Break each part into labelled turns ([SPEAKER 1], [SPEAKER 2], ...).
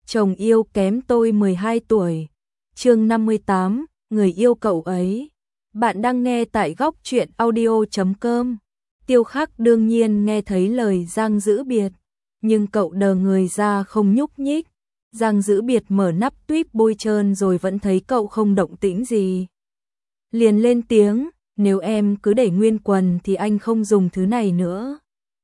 [SPEAKER 1] chồng yêu kém tôi 12 tuổi. Chương 58, người yêu cậu ấy. Bạn đang nghe tại góc truyện audio.com. Tiêu Khắc đương nhiên nghe thấy lời Giang Dữ Biệt, nhưng cậu đờ người ra không nhúc nhích. Giang Dữ Biệt mở nắp tuýp bôi trơn rồi vẫn thấy cậu không động tĩnh gì. Liền lên tiếng, nếu em cứ để nguyên quần thì anh không dùng thứ này nữa.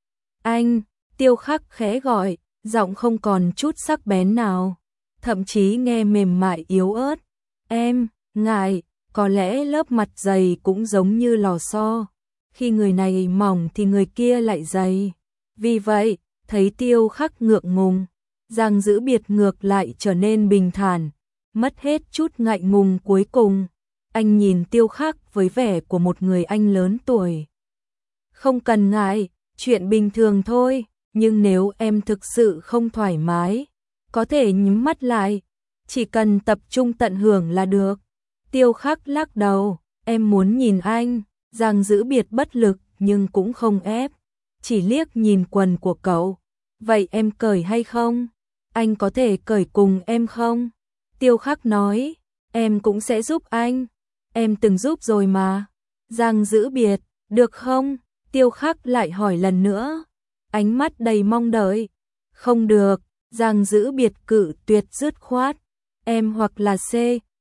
[SPEAKER 1] Anh, Tiêu Khắc khẽ gọi, giọng không còn chút sắc bén nào, thậm chí nghe mềm mại yếu ớt. Em, ngại, có lẽ lớp mặt dày cũng giống như lò xo, khi người này mỏng thì người kia lại dày. Vì vậy, thấy Tiêu Khắc ngượng ngùng, Giang Dữ Biệt ngược lại trở nên bình thản, mất hết chút ngại ngùng cuối cùng. Anh nhìn Tiêu Khắc với vẻ của một người anh lớn tuổi. Không cần ngại, chuyện bình thường thôi, nhưng nếu em thực sự không thoải mái, có thể nhắm mắt lại, chỉ cần tập trung tận hưởng là được. Tiêu Khắc lắc đầu, em muốn nhìn anh. Giang Dữ Biệt bất lực nhưng cũng không ép, chỉ liếc nhìn quần của cậu. Vậy em cởi hay không? Anh có thể cởi cùng em không? Tiêu Khắc nói, em cũng sẽ giúp anh. Em từng giúp rồi mà. Giang Dữ Biệt, được không? Tiêu Khắc lại hỏi lần nữa, ánh mắt đầy mong đợi. Không được, Giang Dữ Biệt cự tuyệt dứt khoát. Em hoặc là C,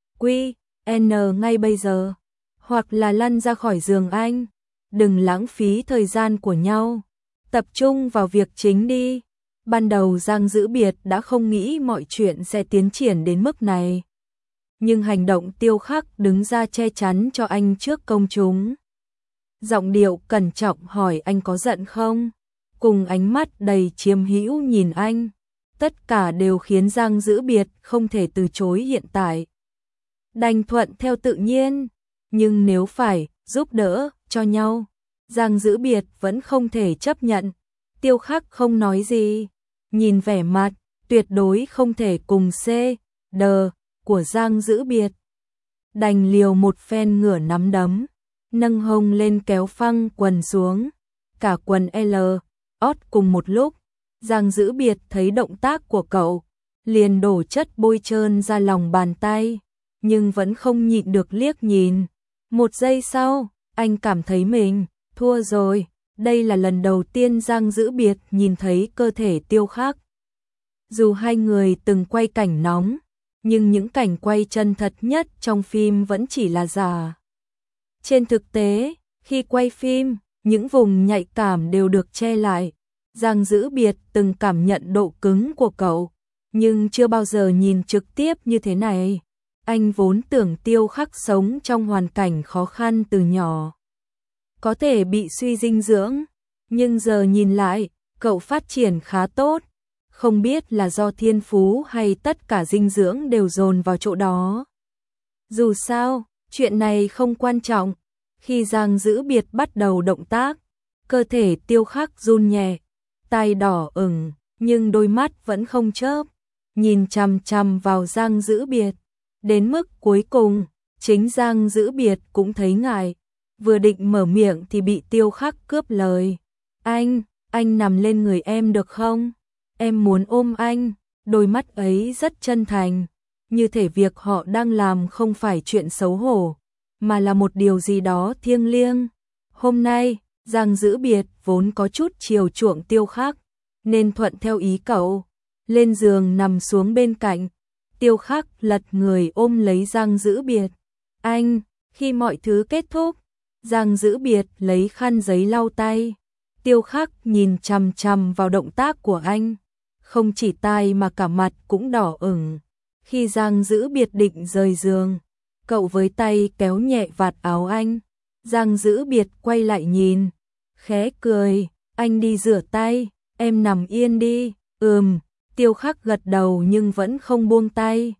[SPEAKER 1] Q, N ngay bây giờ, hoặc là lăn ra khỏi giường anh. Đừng lãng phí thời gian của nhau, tập trung vào việc chính đi. Ban đầu Giang Dữ Biệt đã không nghĩ mọi chuyện sẽ tiến triển đến mức này. Nhưng hành động Tiêu Khắc đứng ra che chắn cho anh trước công chúng, giọng điệu cẩn trọng hỏi anh có giận không, cùng ánh mắt đầy chiếm hữu nhìn anh, tất cả đều khiến Giang Dữ Biệt không thể từ chối hiện tại. Đành thuận theo tự nhiên, nhưng nếu phải giúp đỡ cho nhau, Giang Dữ Biệt vẫn không thể chấp nhận. Tiêu Khắc không nói gì, nhìn vẻ mặt tuyệt đối không thể cùng C, D của Giang Dữ Biệt, đành liều một phen ngửa nắm đấm, nâng hông lên kéo phăng quần xuống, cả quần L, ót cùng một lúc. Giang Dữ Biệt thấy động tác của cậu, liền đổ chất bôi trơn ra lòng bàn tay, nhưng vẫn không nhịn được liếc nhìn. Một giây sau, anh cảm thấy mình thua rồi. Đây là lần đầu tiên Giang Dữ Biệt nhìn thấy cơ thể Tiêu Khắc. Dù hai người từng quay cảnh nóng, nhưng những cảnh quay chân thật nhất trong phim vẫn chỉ là giả. Trên thực tế, khi quay phim, những vùng nhạy cảm đều được che lại. Giang Dữ Biệt từng cảm nhận độ cứng của cậu, nhưng chưa bao giờ nhìn trực tiếp như thế này. Anh vốn tưởng Tiêu Khắc sống trong hoàn cảnh khó khăn từ nhỏ, có thể bị suy dinh dưỡng, nhưng giờ nhìn lại, cậu phát triển khá tốt. Không biết là do thiên phú hay tất cả dinh dưỡng đều dồn vào chỗ đó. Dù sao, chuyện này không quan trọng. Khi Giang Dữ Biệt bắt đầu động tác, cơ thể Tiêu Khắc run nhẹ, tai đỏ ửng, nhưng đôi mắt vẫn không chớp, nhìn chằm chằm vào Giang Dữ Biệt. Đến mức cuối cùng, chính Giang Dữ Biệt cũng thấy ngại, vừa định mở miệng thì bị Tiêu Khắc cướp lời. Anh nằm lên người em được không? Em muốn ôm anh. Đôi mắt ấy rất chân thành, như thể việc họ đang làm không phải chuyện xấu hổ, mà là một điều gì đó thiêng liêng. Hôm nay, Giang Dữ Biệt vốn có chút chiều chuộng Tiêu Khắc, nên thuận theo ý cậu, lên giường nằm xuống bên cạnh. Tiêu Khắc lật người ôm lấy Giang Dữ Biệt. Khi mọi thứ kết thúc, Giang Dữ Biệt lấy khăn giấy lau tay. Tiêu Khắc nhìn chằm chằm vào động tác của anh, không chỉ tai mà cả mặt cũng đỏ ửng. Khi Giang Dữ Biệt định rời giường, cậu với tay kéo nhẹ vạt áo anh. Giang Dữ Biệt quay lại nhìn, khẽ cười, anh đi rửa tay, em nằm yên đi. Tiêu Khắc gật đầu nhưng vẫn không buông tay.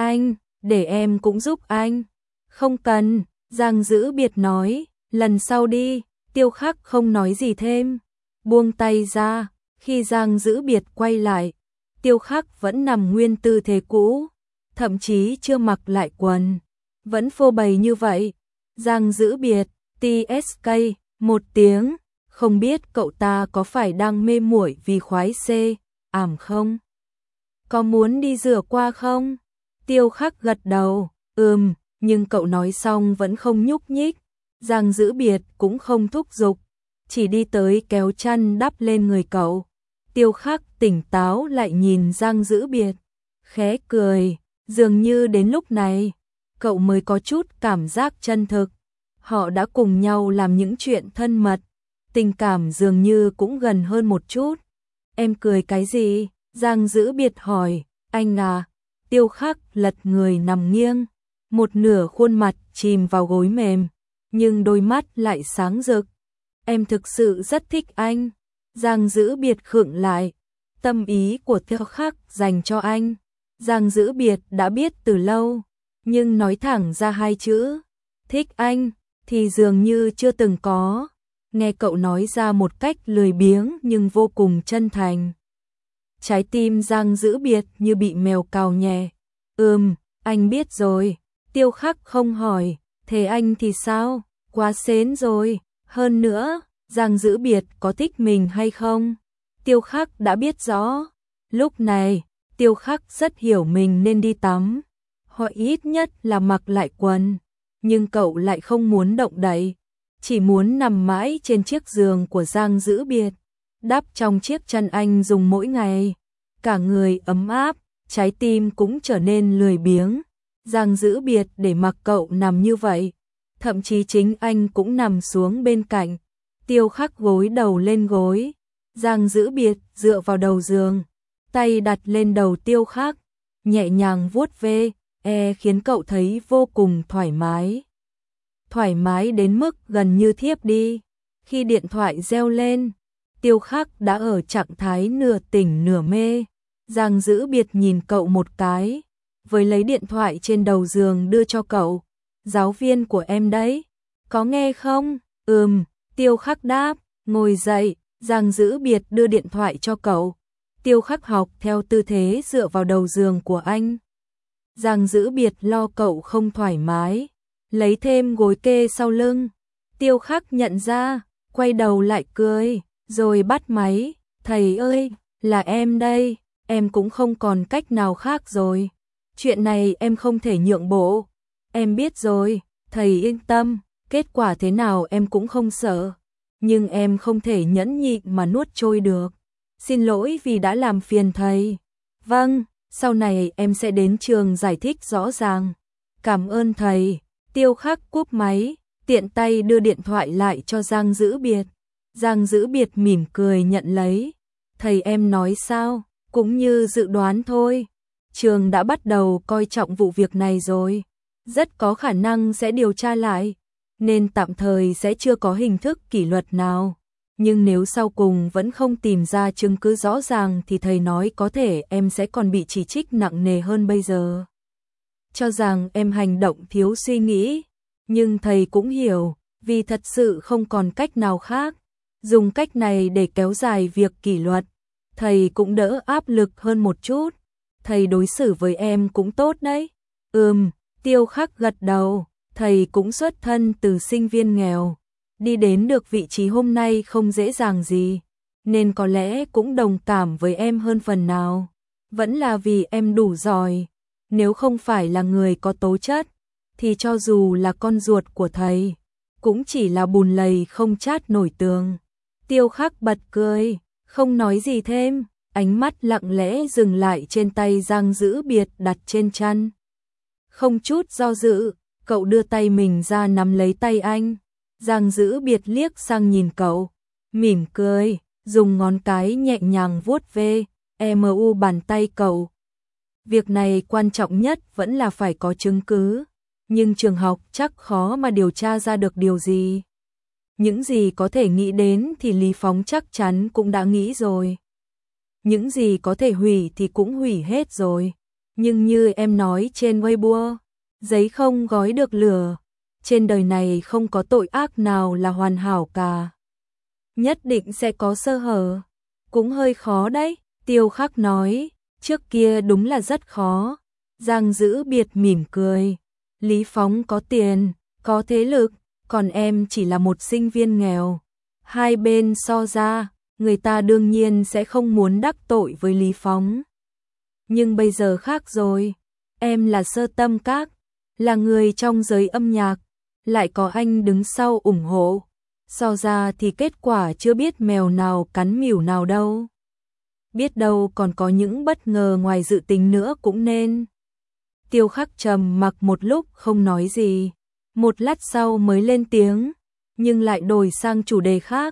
[SPEAKER 1] Để em cũng giúp anh. Không cần, Giang Dữ Biệt nói, lần sau đi. Tiêu Khắc không nói gì thêm, buông tay ra. Khi Giang Dữ Biệt quay lại, Tiêu Khắc vẫn nằm nguyên tư thế cũ, thậm chí chưa mặc lại quần, vẫn phô bày như vậy. Giang Dữ Biệt, TSK, một tiếng, không biết cậu ta có phải đang mê muội vì khoái C, ảm không? có muốn đi rửa qua không? Tiêu Khắc gật đầu, nhưng cậu nói xong vẫn không nhúc nhích. Giang Dữ Biệt cũng không thúc giục, chỉ đi tới kéo chăn đắp lên người cậu. Tiêu Khắc tỉnh táo lại nhìn Giang Dữ Biệt, khẽ cười, dường như đến lúc này, cậu mới có chút cảm giác chân thực. Họ đã cùng nhau làm những chuyện thân mật, tình cảm dường như cũng gần hơn một chút. Em cười cái gì? Giang Dữ Biệt hỏi. Anh à? Tiêu Khắc lật người nằm nghiêng, một nửa khuôn mặt chìm vào gối mềm, nhưng đôi mắt lại sáng rực. Em thực sự rất thích anh. Giang Dữ Biệt khựng lại, tâm ý của Tiêu Khắc dành cho anh, Giang Dữ Biệt đã biết từ lâu, nhưng nói thẳng ra hai chữ, thích anh, thì dường như chưa từng có. Nghe cậu nói ra một cách lười biếng nhưng vô cùng chân thành. Trái tim Giang Dữ Biệt như bị mèo cào nhẹ. Anh biết rồi. Tiêu Khắc không hỏi, thế anh thì sao? Quá sến rồi. Hơn nữa, Giang Dữ Biệt có thích mình hay không? Tiêu Khắc đã biết rõ. Lúc này, Tiêu Khắc rất hiểu mình nên đi tắm, hoặc ít nhất là mặc lại quần. Nhưng cậu lại không muốn động đậy, chỉ muốn nằm mãi trên chiếc giường của Giang Dữ Biệt, đắp trong chiếc chăn anh dùng mỗi ngày. Cả người ấm áp, trái tim cũng trở nên lười biếng. Giang Dữ Biệt để mặc cậu nằm như vậy, thậm chí chính anh cũng nằm xuống bên cạnh. Tiêu Khắc gối đầu lên gối, Giang Dữ Biệt dựa vào đầu giường, tay đặt lên đầu Tiêu Khắc, nhẹ nhàng vuốt ve, khiến cậu thấy vô cùng thoải mái. Thoải mái đến mức gần như thiếp đi. Khi điện thoại reo lên, Tiêu Khắc đã ở trạng thái nửa tỉnh nửa mê. Giang Dữ Biệt nhìn cậu một cái, với lấy điện thoại trên đầu giường đưa cho cậu. Giáo viên của em đấy, có nghe không? Tiêu Khắc đáp, ngồi dậy. Giang Dữ Biệt đưa điện thoại cho cậu. Tiêu Khắc học theo tư thế dựa vào đầu giường của anh. Giang Dữ Biệt lo cậu không thoải mái, lấy thêm gối kê sau lưng. Tiêu Khắc nhận ra, quay đầu lại cười, rồi bắt máy. Thầy ơi, là em đây, em cũng không còn cách nào khác rồi. Chuyện này em không thể nhượng bộ. Em biết rồi, thầy yên tâm, kết quả thế nào em cũng không sợ. Nhưng em không thể nhẫn nhịn mà nuốt trôi được. Xin lỗi vì đã làm phiền thầy. Vâng, sau này em sẽ đến trường giải thích rõ ràng. Cảm ơn thầy. Tiêu Khắc cúp máy, tiện tay đưa điện thoại lại cho Giang Dữ Biệt. Giang Dữ Biệt mỉm cười nhận lấy. Thầy em nói sao? Cũng như dự đoán thôi. Trường đã bắt đầu coi trọng vụ việc này rồi. Rất có khả năng sẽ điều tra lại, nên tạm thời sẽ chưa có hình thức kỷ luật nào. Nhưng nếu sau cùng vẫn không tìm ra chứng cứ rõ ràng thì thầy nói có thể em sẽ còn bị chỉ trích nặng nề hơn bây giờ. Cho rằng em hành động thiếu suy nghĩ, nhưng thầy cũng hiểu, vì thật sự không còn cách nào khác. Dùng cách này để kéo dài việc kỷ luật, thầy cũng đỡ áp lực hơn một chút. Thầy đối xử với em cũng tốt đấy. Tiêu Khắc gật đầu, thầy cũng xuất thân từ sinh viên nghèo. Đi đến được vị trí hôm nay không dễ dàng gì, nên có lẽ cũng đồng cảm với em hơn phần nào. Vẫn là vì em đủ giỏi. Nếu không phải là người có tố chất, thì cho dù là con ruột của thầy, cũng chỉ là bùn lầy không chát nổi tường. Tiêu Khắc bật cười, không nói gì thêm, ánh mắt lặng lẽ dừng lại trên tay Giang Dữ Biệt đặt trên chăn. Không chút do dự, cậu đưa tay mình ra nắm lấy tay anh. Giang Dữ Biệt liếc sang nhìn cậu, mỉm cười, dùng ngón cái nhẹ nhàng vuốt ve bàn tay cậu. Việc này quan trọng nhất vẫn là phải có chứng cứ, nhưng trường học chắc khó mà điều tra ra được điều gì. Những gì có thể nghĩ đến thì Lý Phóng chắc chắn cũng đã nghĩ rồi. Những gì có thể hủy thì cũng hủy hết rồi. Nhưng như em nói trên Weibo, giấy không gói được lửa. Trên đời này không có tội ác nào là hoàn hảo cả. Nhất định sẽ có sơ hở. Cũng hơi khó đấy, Tiêu Khắc nói. Trước kia đúng là rất khó. Giang Dữ Biệt mỉm cười. Lý Phóng có tiền, có thế lực, còn em chỉ là một sinh viên nghèo. Hai bên so ra, người ta đương nhiên sẽ không muốn đắc tội với Lý Phóng. Nhưng bây giờ khác rồi. Em là Sơ Tâm Các, là người trong giới âm nhạc, lại có anh đứng sau ủng hộ. So ra thì kết quả chưa biết mèo nào cắn mỉu nào đâu. Biết đâu còn có những bất ngờ ngoài dự tính nữa cũng nên. Tiêu Khắc trầm mặc một lúc không nói gì. Một lát sau mới lên tiếng, nhưng lại đổi sang chủ đề khác.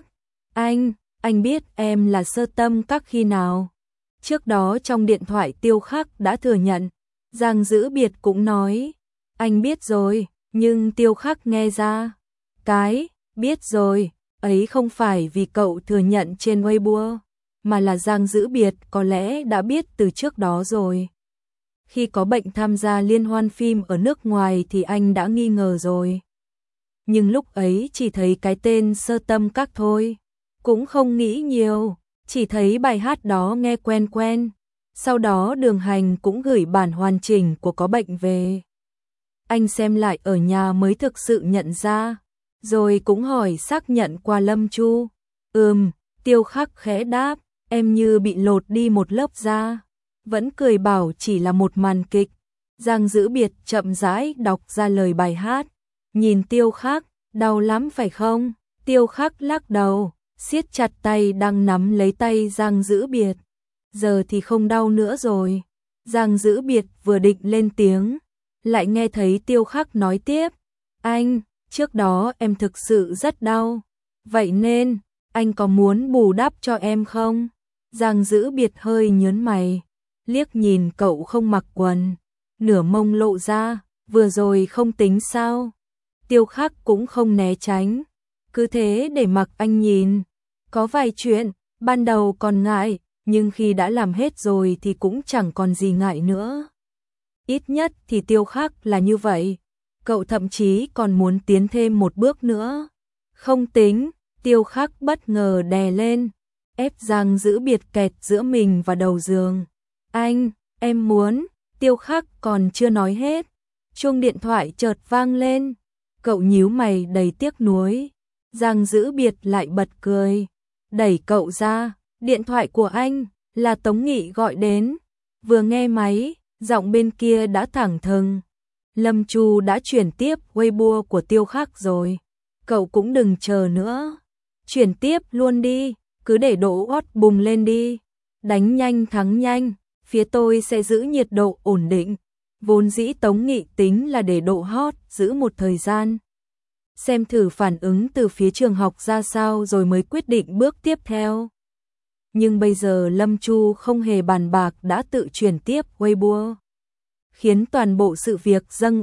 [SPEAKER 1] Anh biết em là Sơ Tâm Các khi nào? Trước đó trong điện thoại Tiêu Khắc đã thừa nhận. Giang Dữ Biệt cũng nói, anh biết rồi, nhưng Tiêu Khắc nghe ra. Cái, biết rồi, ấy không phải vì cậu thừa nhận trên Weibo, mà là Giang Dữ Biệt có lẽ đã biết từ trước đó rồi. Khi có bệnh tham gia liên hoan phim ở nước ngoài thì anh đã nghi ngờ rồi. Nhưng lúc ấy chỉ thấy cái tên Sơ Tâm Các thôi, cũng không nghĩ nhiều, chỉ thấy bài hát đó nghe quen quen. Sau đó Đường Hành cũng gửi bản hoàn chỉnh của Có Bệnh về. Anh xem lại ở nhà mới thực sự nhận ra, rồi cũng hỏi xác nhận qua Lâm Chu. Tiêu Khắc khẽ đáp, em như bị lột đi một lớp da. Vẫn cười bảo chỉ là một màn kịch. Giang Dữ Biệt chậm rãi đọc ra lời bài hát. Nhìn Tiêu Khắc, đau lắm phải không? Tiêu Khắc lắc đầu, siết chặt tay đang nắm lấy tay Giang Dữ Biệt. Giờ thì không đau nữa rồi. Giang Dữ Biệt vừa định lên tiếng, lại nghe thấy Tiêu Khắc nói tiếp. Anh, trước đó em thực sự rất đau. Vậy nên, anh có muốn bù đắp cho em không? Giang Dữ Biệt hơi nhớn mày, liếc nhìn cậu không mặc quần, nửa mông lộ ra, vừa rồi không tính sao? Tiêu Khắc cũng không né tránh, cứ thế để mặc anh nhìn. Có vài chuyện, ban đầu còn ngại, nhưng khi đã làm hết rồi thì cũng chẳng còn gì ngại nữa. Ít nhất thì Tiêu Khắc là như vậy, cậu thậm chí còn muốn tiến thêm một bước nữa. Không tính, Tiêu Khắc bất ngờ đè lên, ép Giang Dữ Biệt kẹt giữa mình và đầu giường. Em muốn, Tiêu Khắc còn chưa nói hết. Chuông điện thoại chợt vang lên, cậu nhíu mày đầy tiếc nuối. Giang Dữ Biệt lại bật cười, đẩy cậu ra. Điện thoại của anh, là Tống Nghị gọi đến. Vừa nghe máy, giọng bên kia đã thẳng thừng. Lâm Chu đã chuyển tiếp Weibo của Tiêu Khắc rồi. Cậu cũng đừng chờ nữa. Chuyển tiếp luôn đi, cứ để độ hot bùng lên đi. Đánh nhanh thắng nhanh, phía tôi sẽ giữ nhiệt độ ổn định. Vốn dĩ Tống Nghị tính là để độ hot giữ một thời gian. Xem thử phản ứng từ phía trường học ra sao rồi mới quyết định bước tiếp theo. Nhưng bây giờ Lâm Chu không hề bàn bạc đã tự chuyển tiếp Weibo, khiến toàn bộ sự việc dâng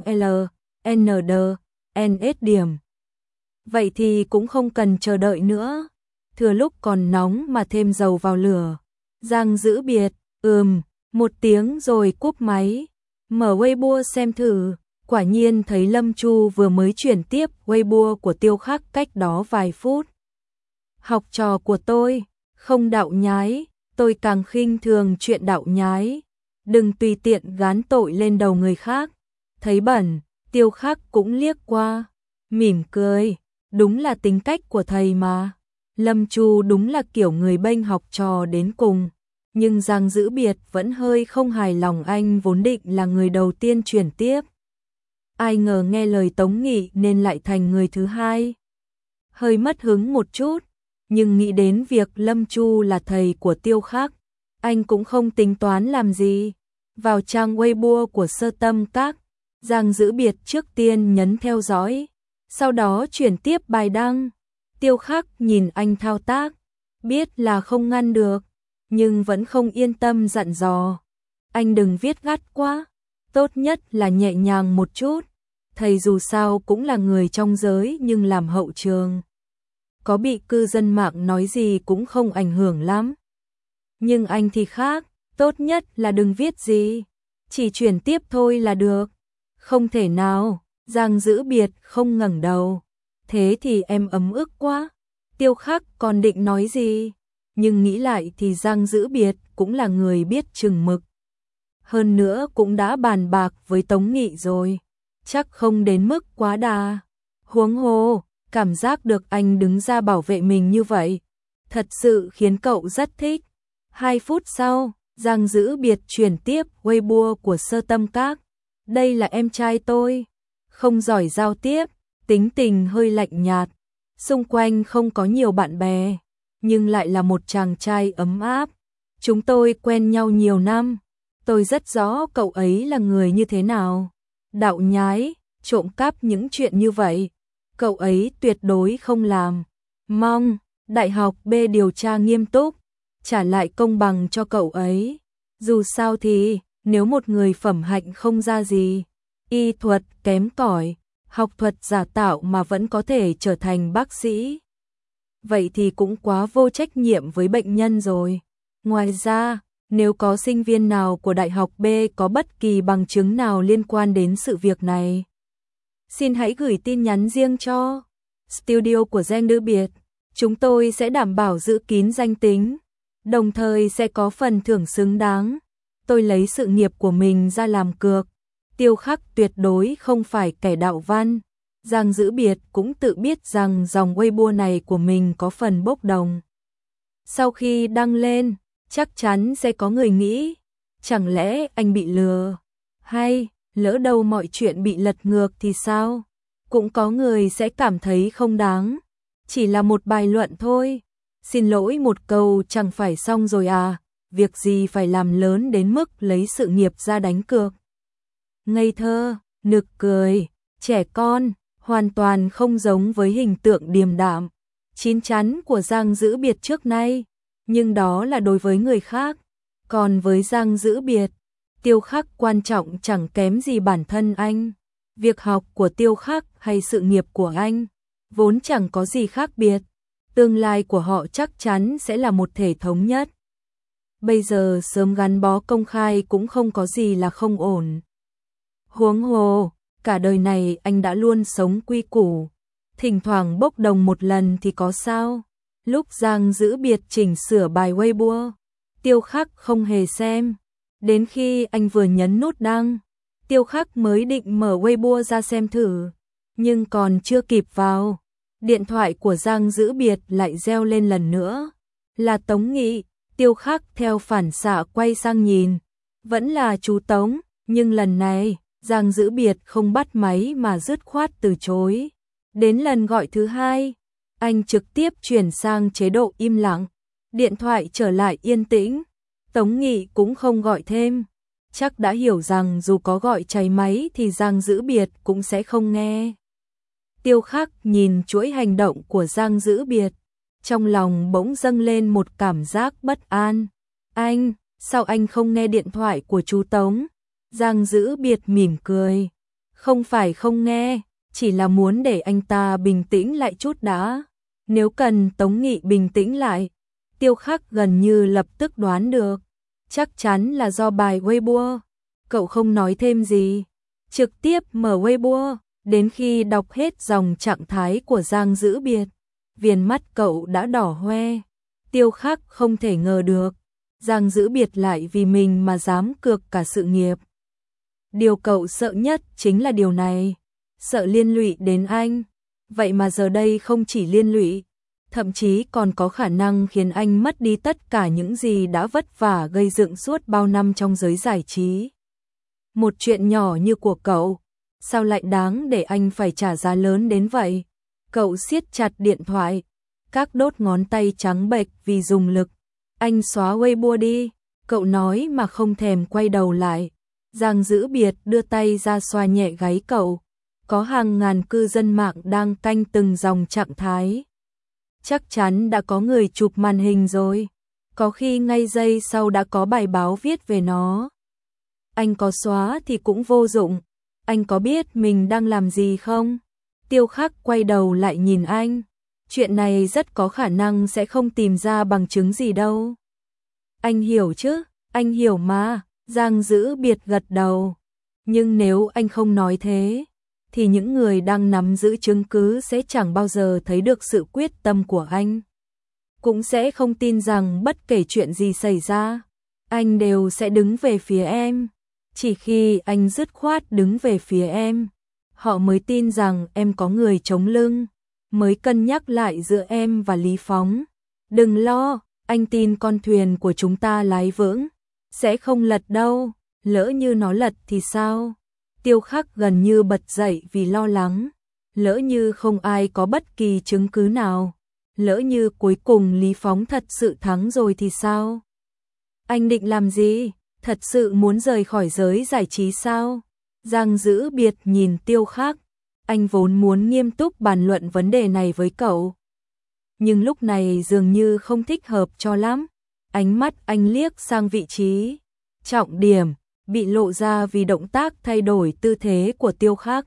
[SPEAKER 1] LND/NS điểm. Vậy thì cũng không cần chờ đợi nữa, thừa lúc còn nóng mà thêm dầu vào lửa. Giang Dữ Biệt, một tiếng rồi cúp máy, mở Weibo xem thử, quả nhiên thấy Lâm Chu vừa mới chuyển tiếp Weibo của Tiêu Khắc cách đó vài phút. Học trò của tôi, không đạo nhái, tôi càng khinh thường chuyện đạo nhái. Đừng tùy tiện gán tội lên đầu người khác. Thấy bẩn, Tiêu Khắc cũng liếc qua, mỉm cười, đúng là tính cách của thầy mà. Lâm Chu đúng là kiểu người bênh học trò đến cùng. Nhưng Giang Dữ Biệt vẫn hơi không hài lòng, anh vốn định là người đầu tiên chuyển tiếp. Ai ngờ nghe lời Tống Nghị nên lại thành người thứ hai. Hơi mất hứng một chút, nhưng nghĩ đến việc Lâm Chu là thầy của Tiêu Khắc, anh cũng không tính toán làm gì. Vào trang Weibo của Sơ Tâm Các, Giang Dữ Biệt trước tiên nhấn theo dõi, sau đó chuyển tiếp bài đăng. Tiêu Khắc nhìn anh thao tác, biết là không ngăn được, nhưng vẫn không yên tâm dặn dò. Anh đừng viết gắt quá, tốt nhất là nhẹ nhàng một chút. Thầy dù sao cũng là người trong giới nhưng làm hậu trường, có bị cư dân mạng nói gì cũng không ảnh hưởng lắm. Nhưng anh thì khác, tốt nhất là đừng viết gì, chỉ chuyển tiếp thôi là được. Không thể nào, Giang Dữ Biệt không ngẩng đầu. Thế thì em ấm ức quá. Tiêu Khắc còn định nói gì, nhưng nghĩ lại thì Giang Dữ Biệt cũng là người biết chừng mực. Hơn nữa cũng đã bàn bạc với Tống Nghị rồi, chắc không đến mức quá đà. Huống hồ, cảm giác được anh đứng ra bảo vệ mình như vậy, thật sự khiến cậu rất thích. 2 phút sau, Giang Dữ Biệt chuyển tiếp Weibo của Sơ Tâm Các. Đây là em trai tôi, không giỏi giao tiếp, tính tình hơi lạnh nhạt, xung quanh không có nhiều bạn bè, nhưng lại là một chàng trai ấm áp. Chúng tôi quen nhau nhiều năm, tôi rất rõ cậu ấy là người như thế nào. Đạo nhái, trộm cắp những chuyện như vậy, cậu ấy tuyệt đối không làm. Mong Đại học B điều tra nghiêm túc, trả lại công bằng cho cậu ấy. Dù sao thì, nếu một người phẩm hạnh không ra gì, y thuật kém cỏi, học thuật giả tạo mà vẫn có thể trở thành bác sĩ, vậy thì cũng quá vô trách nhiệm với bệnh nhân rồi. Ngoài ra, nếu có sinh viên nào của Đại học B có bất kỳ bằng chứng nào liên quan đến sự việc này, xin hãy gửi tin nhắn riêng cho studio của Giang Dữ Biệt. Chúng tôi sẽ đảm bảo giữ kín danh tính, đồng thời sẽ có phần thưởng xứng đáng. Tôi lấy sự nghiệp của mình ra làm cược. Tiêu Khắc tuyệt đối không phải kẻ đạo văn. Giang Dữ Biệt cũng tự biết rằng dòng Weibo này của mình có phần bốc đồng. Sau khi đăng lên, chắc chắn sẽ có người nghĩ, chẳng lẽ anh bị lừa? Hay, lỡ đâu mọi chuyện bị lật ngược thì sao? Cũng có người sẽ cảm thấy không đáng. Chỉ là một bài luận thôi. Xin lỗi một câu chẳng phải xong rồi à? Việc gì phải làm lớn đến mức lấy sự nghiệp ra đánh cược? Ngây thơ, nực cười, trẻ con, hoàn toàn không giống với hình tượng điềm đạm, chín chắn của Giang Dữ Biệt trước nay. Nhưng đó là đối với người khác. Còn với Giang Dữ Biệt, Tiêu Khắc quan trọng chẳng kém gì bản thân anh. Việc học của Tiêu Khắc hay sự nghiệp của anh vốn chẳng có gì khác biệt. Tương lai của họ chắc chắn sẽ là một thể thống nhất. Bây giờ sớm gắn bó công khai cũng không có gì là không ổn. Huống hồ, cả đời này anh đã luôn sống quy củ. Thỉnh thoảng bốc đồng một lần thì có sao? Lúc Giang Dữ Biệt chỉnh sửa bài Weibo, Tiêu Khắc không hề xem. Đến khi anh vừa nhấn nút đăng, Tiêu Khắc mới định mở Weibo ra xem thử. Nhưng còn chưa kịp vào, điện thoại của Giang Dữ Biệt lại reo lên lần nữa. Là Tống Nghị. Tiêu Khắc theo phản xạ quay sang nhìn. Vẫn là chú Tống, nhưng lần này, Giang Dữ Biệt không bắt máy mà dứt khoát từ chối. Đến lần gọi thứ hai, anh trực tiếp chuyển sang chế độ im lặng. Điện thoại trở lại yên tĩnh. Tống Nghị cũng không gọi thêm. Chắc đã hiểu rằng dù có gọi cháy máy thì Giang Dữ Biệt cũng sẽ không nghe. Tiêu Khắc nhìn chuỗi hành động của Giang Dữ Biệt, trong lòng bỗng dâng lên một cảm giác bất an. Anh, sao anh không nghe điện thoại của chú Tống? Giang Dữ Biệt mỉm cười. Không phải không nghe, chỉ là muốn để anh ta bình tĩnh lại chút đã. Nếu cần Tống Nghị bình tĩnh lại, Tiêu Khắc gần như lập tức đoán được. Chắc chắn là do bài Weibo. Cậu không nói thêm gì, trực tiếp mở Weibo. Đến khi đọc hết dòng trạng thái của Giang Dữ Biệt, viền mắt cậu đã đỏ hoe. Tiêu Khắc không thể ngờ được, Giang Dữ Biệt lại vì mình mà dám cược cả sự nghiệp. Điều cậu sợ nhất chính là điều này, sợ liên lụy đến anh. Vậy mà giờ đây không chỉ liên lụy, thậm chí còn có khả năng khiến anh mất đi tất cả những gì đã vất vả gây dựng suốt bao năm trong giới giải trí. Một chuyện nhỏ như của cậu, sao lại đáng để anh phải trả giá lớn đến vậy? Cậu siết chặt điện thoại, các đốt ngón tay trắng bệch vì dùng lực. Anh xóa Weibo đi, cậu nói mà không thèm quay đầu lại. Giang Dữ Biệt đưa tay ra xoa nhẹ gáy cậu. Có hàng ngàn cư dân mạng đang canh từng dòng trạng thái. Chắc chắn đã có người chụp màn hình rồi. Có khi ngay giây sau đã có bài báo viết về nó. Anh có xóa thì cũng vô dụng. Anh có biết mình đang làm gì không? Tiêu Khắc quay đầu lại nhìn anh. Chuyện này rất có khả năng sẽ không tìm ra bằng chứng gì đâu. Anh hiểu chứ? Anh hiểu mà. Giang Dữ Biệt gật đầu. Nhưng nếu anh không nói thế, thì những người đang nắm giữ chứng cứ sẽ chẳng bao giờ thấy được sự quyết tâm của anh. Cũng sẽ không tin rằng bất kể chuyện gì xảy ra, anh đều sẽ đứng về phía em. Chỉ khi anh dứt khoát đứng về phía em, họ mới tin rằng em có người chống lưng, mới cân nhắc lại giữa em và Lý Phóng. Đừng lo, anh tin con thuyền của chúng ta lái vững. Sẽ không lật đâu, lỡ như nó lật thì sao? Tiêu Khắc gần như bật dậy vì lo lắng. Lỡ như không ai có bất kỳ chứng cứ nào. Lỡ như cuối cùng Lý Phóng thật sự thắng rồi thì sao? Anh định làm gì? Thật sự muốn rời khỏi giới giải trí sao? Giang Dữ Biệt nhìn Tiêu Khắc. Anh vốn muốn nghiêm túc bàn luận vấn đề này với cậu. Nhưng lúc này dường như không thích hợp cho lắm. Ánh mắt anh liếc sang vị trí trọng điểm bị lộ ra vì động tác thay đổi tư thế của Tiêu Khắc.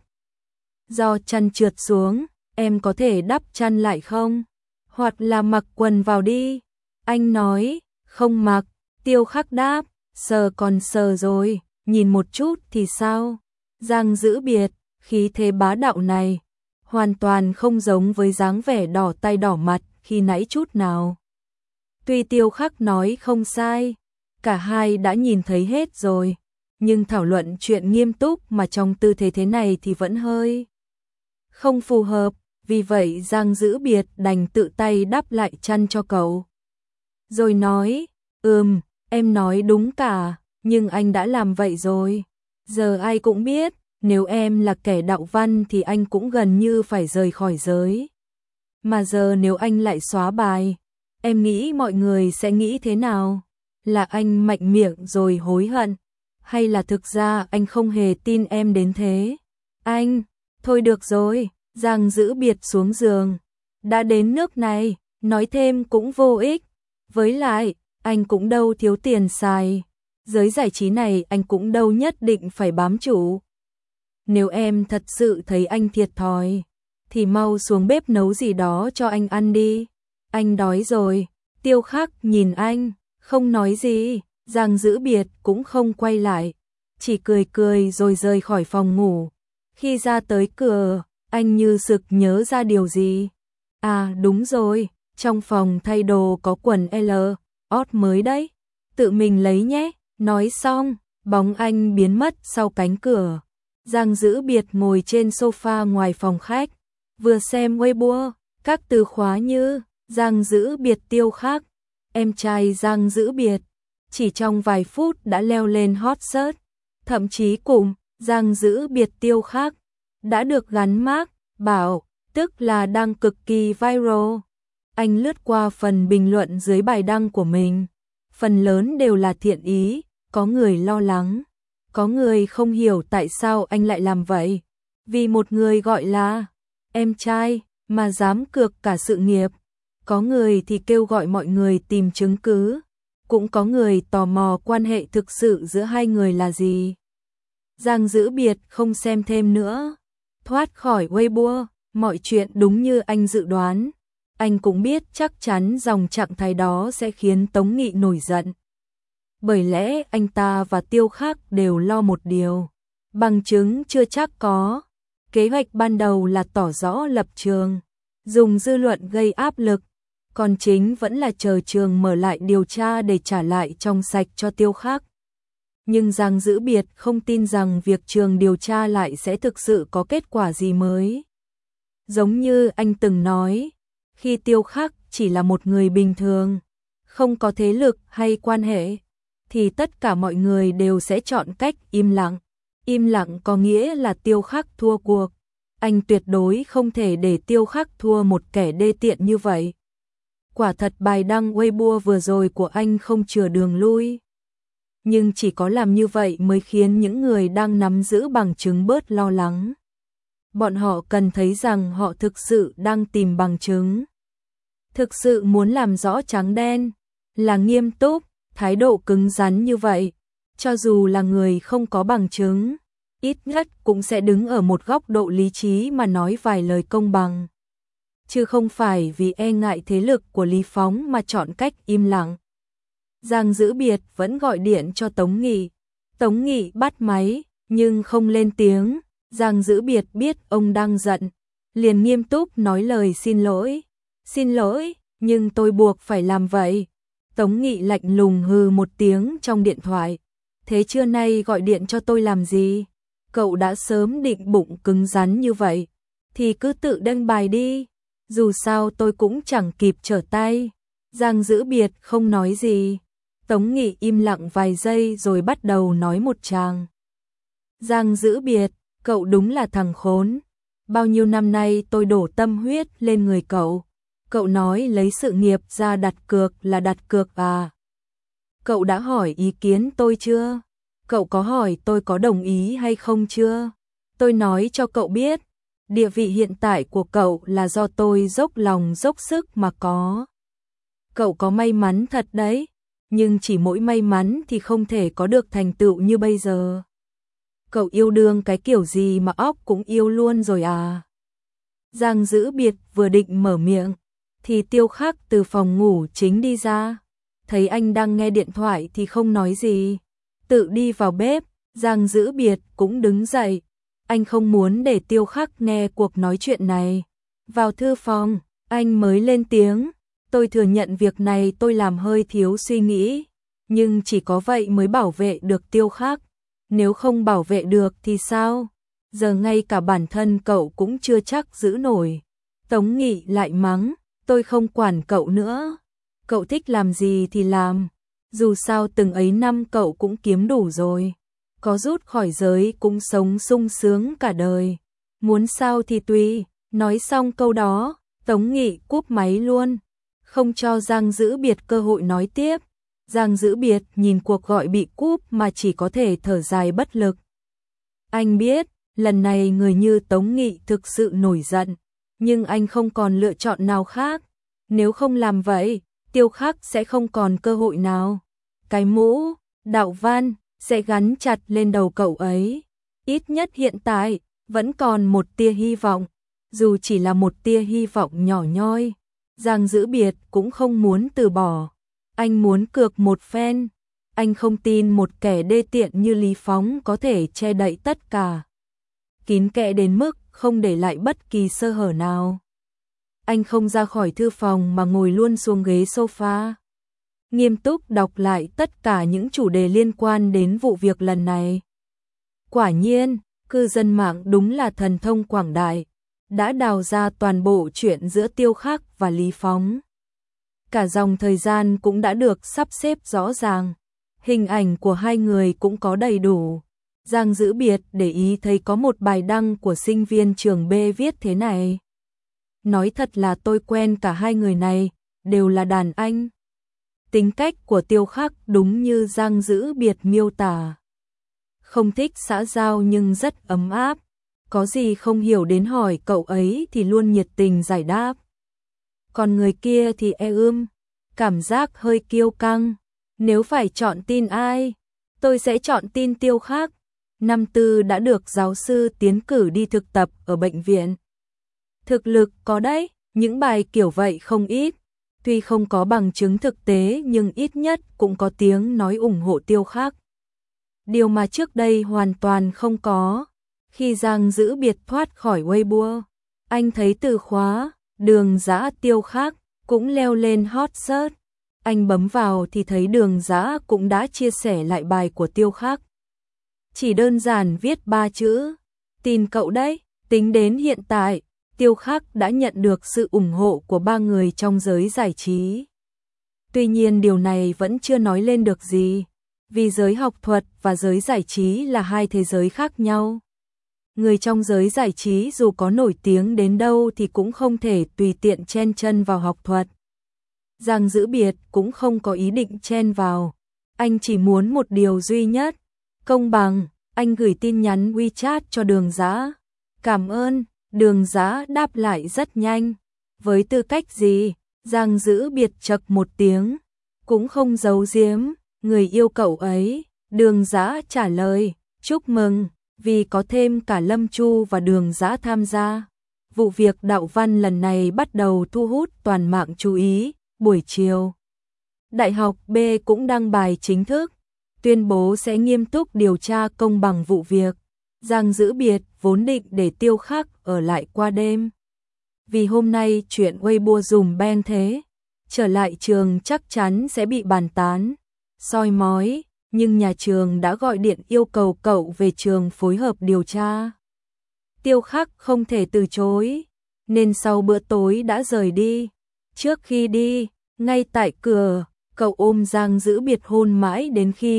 [SPEAKER 1] Do chăn trượt xuống, em có thể đắp chăn lại không? Hoặc là mặc quần vào đi. Anh nói, không mặc. Tiêu Khắc đáp, sờ còn sờ rồi, nhìn một chút thì sao? Giang Dữ Biệt, khí thế bá đạo này, hoàn toàn không giống với dáng vẻ đỏ tay đỏ mặt khi nãy chút nào. Tuy Tiêu Khắc nói không sai, cả hai đã nhìn thấy hết rồi, nhưng thảo luận chuyện nghiêm túc mà trong tư thế thế này thì vẫn hơi không phù hợp, vì vậy Giang Dữ Biệt đành tự tay đắp lại chăn cho cậu. Rồi nói, em nói đúng cả, nhưng anh đã làm vậy rồi. Giờ ai cũng biết, nếu em là kẻ đạo văn thì anh cũng gần như phải rời khỏi giới. Mà giờ nếu anh lại xóa bài, em nghĩ mọi người sẽ nghĩ thế nào? Là anh mạnh miệng rồi hối hận? Hay là thực ra anh không hề tin em đến thế? Anh, thôi được rồi, Giang Dữ Biệt xuống giường. Đã đến nước này, nói thêm cũng vô ích. Với lại, anh cũng đâu thiếu tiền xài. Giới giải trí này anh cũng đâu nhất định phải bám trụ. Nếu em thật sự thấy anh thiệt thòi, thì mau xuống bếp nấu gì đó cho anh ăn đi. Anh đói rồi. Tiêu Khắc nhìn anh, không nói gì. Giang Dữ Biệt cũng không quay lại, chỉ cười cười rồi rời khỏi phòng ngủ. Khi ra tới cửa, anh như sực nhớ ra điều gì. À đúng rồi, trong phòng thay đồ có quần L, ót mới đấy. Tự mình lấy nhé. Nói xong, bóng anh biến mất sau cánh cửa. Giang Dữ Biệt ngồi trên sofa ngoài phòng khách, vừa xem Weibo, các từ khóa như Giang Dữ Biệt Tiêu Khắc, em trai Giang Dữ Biệt, chỉ trong vài phút đã leo lên hot search, thậm chí cùng Giang Dữ Biệt Tiêu Khắc đã được gắn mác bảo, tức là đang cực kỳ viral. Anh lướt qua phần bình luận dưới bài đăng của mình, phần lớn đều là thiện ý, có người lo lắng, có người không hiểu tại sao anh lại làm vậy, vì một người gọi là em trai mà dám cược cả sự nghiệp. Có người thì kêu gọi mọi người tìm chứng cứ, cũng có người tò mò quan hệ thực sự giữa hai người là gì. Giang Dữ Biệt không xem thêm nữa, thoát khỏi Weibo, mọi chuyện đúng như anh dự đoán. Anh cũng biết chắc chắn dòng trạng thái đó sẽ khiến Tống Nghị nổi giận. Bởi lẽ anh ta và Tiêu Khắc đều lo một điều, bằng chứng chưa chắc có. Kế hoạch ban đầu là tỏ rõ lập trường, dùng dư luận gây áp lực, còn chính vẫn là chờ trường mở lại điều tra để trả lại trong sạch cho Tiêu Khắc. Nhưng Giang Dữ Biệt không tin rằng việc trường điều tra lại sẽ thực sự có kết quả gì mới. Giống như anh từng nói, khi Tiêu Khắc chỉ là một người bình thường, không có thế lực hay quan hệ, thì tất cả mọi người đều sẽ chọn cách im lặng. Im lặng có nghĩa là Tiêu Khắc thua cuộc. Anh tuyệt đối không thể để Tiêu Khắc thua một kẻ đê tiện như vậy. Quả thật bài đăng Weibo vừa rồi của anh không chừa đường lui. Nhưng chỉ có làm như vậy mới khiến những người đang nắm giữ bằng chứng bớt lo lắng. Bọn họ cần thấy rằng họ thực sự đang tìm bằng chứng. Thực sự muốn làm rõ trắng đen, là nghiêm túc, thái độ cứng rắn như vậy. Cho dù là người không có bằng chứng, ít nhất cũng sẽ đứng ở một góc độ lý trí mà nói vài lời công bằng. Chứ không phải vì e ngại thế lực của Lý Phóng mà chọn cách im lặng. Giang Dữ Biệt vẫn gọi điện cho Tống Nghị. Tống Nghị bắt máy, nhưng không lên tiếng. Giang Dữ Biệt biết ông đang giận, liền nghiêm túc nói lời xin lỗi. Xin lỗi, nhưng tôi buộc phải làm vậy. Tống Nghị lạnh lùng hừ một tiếng trong điện thoại. Thế trưa nay gọi điện cho tôi làm gì? Cậu đã sớm định bụng cứng rắn như vậy, thì cứ tự đăng bài đi. Dù sao tôi cũng chẳng kịp trở tay. Giang Dữ Biệt không nói gì. Tống Nghị im lặng vài giây rồi bắt đầu nói một tràng. Giang Dữ Biệt, cậu đúng là thằng khốn. Bao nhiêu năm nay tôi đổ tâm huyết lên người cậu. Cậu nói lấy sự nghiệp ra đặt cược là đặt cược à? Cậu đã hỏi ý kiến tôi chưa? Cậu có hỏi tôi có đồng ý hay không chưa? Tôi nói cho cậu biết, địa vị hiện tại của cậu là do tôi dốc lòng dốc sức mà có. Cậu có may mắn thật đấy, nhưng chỉ mỗi may mắn thì không thể có được thành tựu như bây giờ. Cậu yêu đương cái kiểu gì mà óc cũng yêu luôn rồi à? Giang Dữ Biệt vừa định mở miệng, thì Tiêu Khắc từ phòng ngủ chính đi ra. Thấy anh đang nghe điện thoại thì không nói gì. Tự đi vào bếp, Giang Dữ Biệt cũng đứng dậy. Anh không muốn để Tiêu Khắc nghe cuộc nói chuyện này. Vào thư phòng, anh mới lên tiếng. Tôi thừa nhận việc này tôi làm hơi thiếu suy nghĩ. Nhưng chỉ có vậy mới bảo vệ được Tiêu Khắc. Nếu không bảo vệ được thì sao? Giờ ngay cả bản thân cậu cũng chưa chắc giữ nổi. Tống Nghị lại mắng, tôi không quản cậu nữa. Cậu thích làm gì thì làm. Dù sao từng ấy năm cậu cũng kiếm đủ rồi. Có rút khỏi giới cũng sống sung sướng cả đời. Muốn sao thì tùy. Nói xong câu đó, Tống Nghị cúp máy luôn. Không cho Giang Dữ Biệt cơ hội nói tiếp. Giang Dữ Biệt nhìn cuộc gọi bị cúp mà chỉ có thể thở dài bất lực. Anh biết, lần này người như Tống Nghị thực sự nổi giận. Nhưng anh không còn lựa chọn nào khác. Nếu không làm vậy, Tiêu Khắc sẽ không còn cơ hội nào. Cái mũ, đạo văn, sẽ gắn chặt lên đầu cậu ấy. Ít nhất hiện tại, vẫn còn một tia hy vọng. Dù chỉ là một tia hy vọng nhỏ nhoi, Giang Dữ Biệt cũng không muốn từ bỏ. Anh muốn cược một phen. Anh không tin một kẻ đê tiện như Lý Phóng có thể che đậy tất cả. Kín kẽ đến mức không để lại bất kỳ sơ hở nào. Anh không ra khỏi thư phòng mà ngồi luôn xuống ghế sofa. Nghiêm túc đọc lại tất cả những chủ đề liên quan đến vụ việc lần này. Quả nhiên, cư dân mạng đúng là thần thông quảng đại, đã đào ra toàn bộ chuyện giữa Tiêu Khắc và Lý Phóng. Cả dòng thời gian cũng đã được sắp xếp rõ ràng. Hình ảnh của hai người cũng có đầy đủ. Giang Dữ Biệt để ý thấy có một bài đăng của sinh viên trường B viết thế này. Nói thật là tôi quen cả hai người này, đều là đàn anh. Tính cách của Tiêu Khắc đúng như Giang Dữ Biệt miêu tả. Không thích xã giao nhưng rất ấm áp. Có gì không hiểu đến hỏi cậu ấy thì luôn nhiệt tình giải đáp. Còn người kia thì cảm giác hơi kiêu căng. Nếu phải chọn tin ai, tôi sẽ chọn tin Tiêu Khắc. Năm tư đã được giáo sư tiến cử đi thực tập ở bệnh viện. Thực lực có đấy, những bài kiểu vậy không ít. Tuy không có bằng chứng thực tế nhưng ít nhất cũng có tiếng nói ủng hộ Tiêu Khắc. Điều mà trước đây hoàn toàn không có. Khi Giang Dữ Biệt thoát khỏi Weibo, anh thấy từ khóa Đường Dã Tiêu Khắc cũng leo lên hot search. Anh bấm vào thì thấy Đường Dã cũng đã chia sẻ lại bài của Tiêu Khắc. Chỉ đơn giản viết 3 chữ, tin cậu đấy. Tính đến hiện tại, Tiêu Khắc đã nhận được sự ủng hộ của 3 người trong giới giải trí. Tuy nhiên điều này vẫn chưa nói lên được gì, vì giới học thuật và giới giải trí là hai thế giới khác nhau. Người trong giới giải trí dù có nổi tiếng đến đâu thì cũng không thể tùy tiện chen chân vào học thuật. Giang Dữ Biệt cũng không có ý định chen vào. Anh chỉ muốn một điều duy nhất, công bằng. Anh gửi tin nhắn WeChat cho Đường Dã. Cảm ơn. Đường Dã đáp lại rất nhanh. Với tư cách gì? Giang Dữ Biệt chậc một tiếng. Cũng không giấu giếm. Người yêu cậu ấy. Đường Dã trả lời. Chúc mừng. Vì có thêm cả Lâm Chu và Đường Dã tham gia. Vụ việc đạo văn lần này bắt đầu thu hút toàn mạng chú ý. Buổi chiều, Đại học B cũng đăng bài chính thức, tuyên bố sẽ nghiêm túc điều tra công bằng vụ việc. Giang Dữ Biệt vốn định để Tiêu Khắc ở lại qua đêm. Vì hôm nay chuyện Weibo dùm beng thế, trở lại trường chắc chắn sẽ bị bàn tán, soi mói, nhưng nhà trường đã gọi điện yêu cầu cậu về trường phối hợp điều tra. Tiêu Khắc không thể từ chối, nên sau bữa tối đã rời đi. Trước khi đi, ngay tại cửa, Cậu ôm Giang Dữ Biệt hôn mãi đến khi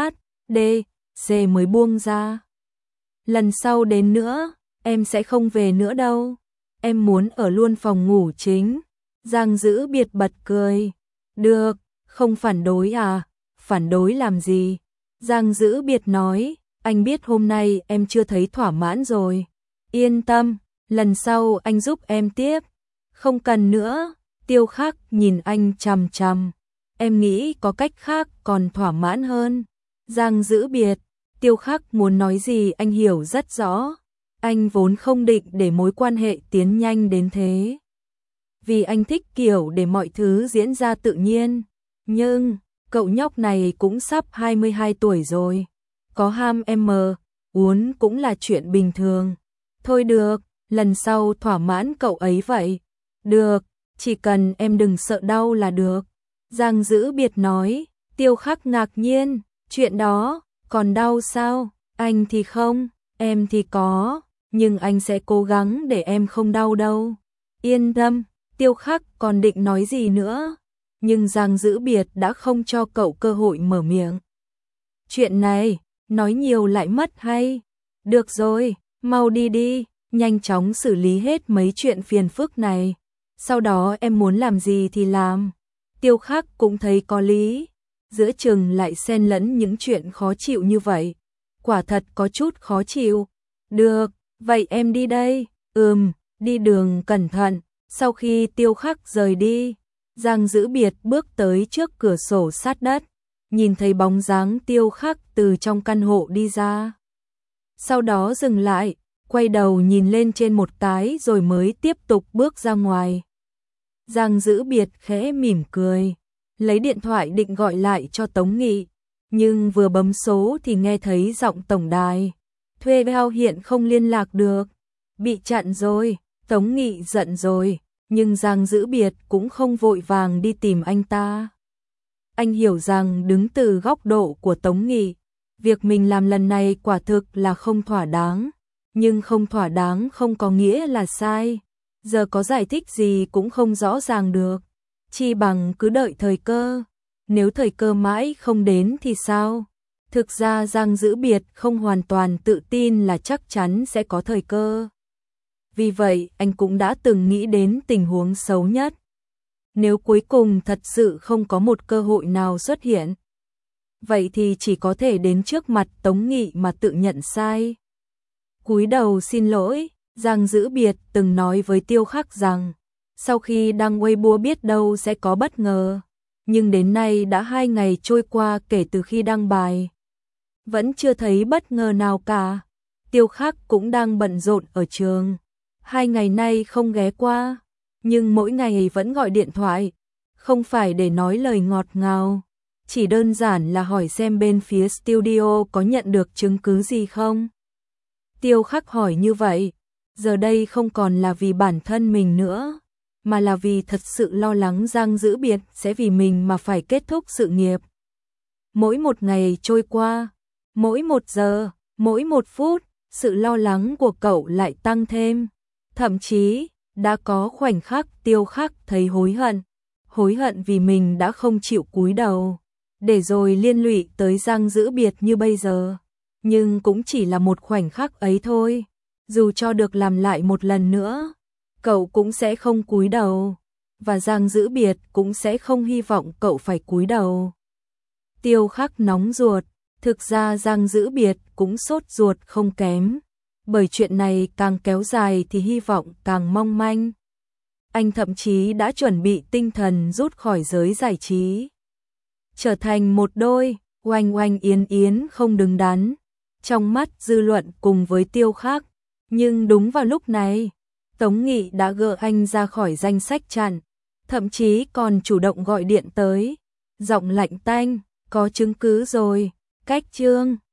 [SPEAKER 1] THDC mới buông ra. Lần sau đến nữa, em sẽ không về nữa đâu. Em muốn ở luôn phòng ngủ chính. Giang Dữ Biệt bật cười. Được, không phản đối à? Phản đối làm gì? Giang Dữ Biệt nói, anh biết hôm nay em chưa thấy thỏa mãn rồi. Yên tâm, lần sau anh giúp em tiếp. Không cần nữa. Tiêu Khắc nhìn anh chằm chằm. Em nghĩ có cách khác còn thỏa mãn hơn. Giang Dữ Biệt, Tiêu Khắc muốn nói gì anh hiểu rất rõ. Anh vốn không định để mối quan hệ tiến nhanh đến thế. Vì anh thích kiểu để mọi thứ diễn ra tự nhiên. Nhưng, cậu nhóc này cũng sắp 22 tuổi rồi. Có ham uốn cũng là chuyện bình thường. Thôi được, lần sau thỏa mãn cậu ấy vậy. Được, chỉ cần em đừng sợ đau là được. Giang Dữ Biệt nói. Tiêu Khắc ngạc nhiên, chuyện đó, còn đau sao? Anh thì không, em thì có, nhưng anh sẽ cố gắng để em không đau đâu. Yên tâm. Tiêu Khắc còn định nói gì nữa, nhưng Giang Dữ Biệt đã không cho cậu cơ hội mở miệng. Chuyện này, nói nhiều lại mất hay? Được rồi, mau đi đi, nhanh chóng xử lý hết mấy chuyện phiền phức này. Sau đó em muốn làm gì thì làm. Tiêu Khắc cũng thấy có lý. Giữa chừng lại xen lẫn những chuyện khó chịu như vậy. Quả thật có chút khó chịu. Được, vậy em đi đây. Đi đường cẩn thận. Sau khi Tiêu Khắc rời đi, Giang Dữ Biệt bước tới trước cửa sổ sát đất, nhìn thấy bóng dáng Tiêu Khắc từ trong căn hộ đi ra. Sau đó dừng lại, quay đầu nhìn lên trên một cái rồi mới tiếp tục bước ra ngoài. Giang Dữ Biệt khẽ mỉm cười, lấy điện thoại định gọi lại cho Tống Nghị, nhưng vừa bấm số thì nghe thấy giọng tổng đài. Thuê bao hiện không liên lạc được, bị chặn rồi. Tống Nghị giận rồi, nhưng Giang Dữ Biệt cũng không vội vàng đi tìm anh ta. Anh hiểu rằng đứng từ góc độ của Tống Nghị, việc mình làm lần này quả thực là không thỏa đáng, nhưng không thỏa đáng không có nghĩa là sai. Giờ có giải thích gì cũng không rõ ràng được, chi bằng cứ đợi thời cơ. Nếu thời cơ mãi không đến thì sao? Thực ra Giang Dữ Biệt không hoàn toàn tự tin là chắc chắn sẽ có thời cơ. Vì vậy, anh cũng đã từng nghĩ đến tình huống xấu nhất. Nếu cuối cùng thật sự không có một cơ hội nào xuất hiện, vậy thì chỉ có thể đến trước mặt Tống Nghị mà tự nhận sai. Cúi đầu xin lỗi, Giang Dữ Biệt từng nói với Tiêu Khắc rằng, sau khi đăng Weibo biết đâu sẽ có bất ngờ. Nhưng đến nay đã 2 ngày trôi qua kể từ khi đăng bài. Vẫn chưa thấy bất ngờ nào cả. Tiêu Khắc cũng đang bận rộn ở trường. 2 ngày nay không ghé qua, nhưng mỗi ngày vẫn gọi điện thoại, không phải để nói lời ngọt ngào, chỉ đơn giản là hỏi xem bên phía studio có nhận được chứng cứ gì không. Tiêu Khắc hỏi như vậy, giờ đây không còn là vì bản thân mình nữa, mà là vì thật sự lo lắng Giang Dữ Biệt sẽ vì mình mà phải kết thúc sự nghiệp. Mỗi một ngày trôi qua, mỗi 1 giờ, mỗi 1 phút, sự lo lắng của cậu lại tăng thêm. Thậm chí, đã có khoảnh khắc Tiêu Khắc thấy hối hận vì mình đã không chịu cúi đầu, để rồi liên lụy tới Giang Dữ Biệt như bây giờ. Nhưng cũng chỉ là một khoảnh khắc ấy thôi, dù cho được làm lại một lần nữa, cậu cũng sẽ không cúi đầu, và Giang Dữ Biệt cũng sẽ không hy vọng cậu phải cúi đầu. Tiêu Khắc nóng ruột, thực ra Giang Dữ Biệt cũng sốt ruột không kém. Bởi chuyện này càng kéo dài thì hy vọng càng mong manh. Anh thậm chí đã chuẩn bị tinh thần rút khỏi giới giải trí, trở thành một đôi oanh oanh yến yến không đứng đắn trong mắt dư luận cùng với Tiêu Khắc. Nhưng đúng vào lúc này, Tống Nghị đã gỡ anh ra khỏi danh sách chặn, thậm chí còn chủ động gọi điện tới, giọng lạnh tanh, có chứng cứ rồi, cách chương.